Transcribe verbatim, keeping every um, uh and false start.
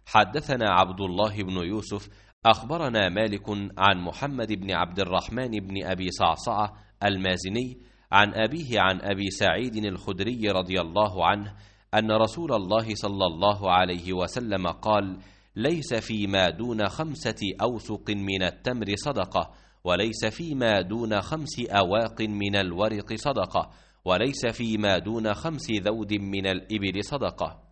حدثنا عبد الله بن يوسف أخبرنا مالك عن محمد بن عبد الرحمن بن أبي صعصعة المازني عن أبيه عن أبي سعيد الخدري رضي الله عنه أن رسول الله صلى الله عليه وسلم قال: ليس فيما دون خمسة أوسق من التمر صدقة، وليس فيما دون خمس أواق من الورق صدقة، وليس فيما دون خمس ذود من الإبل صدقة.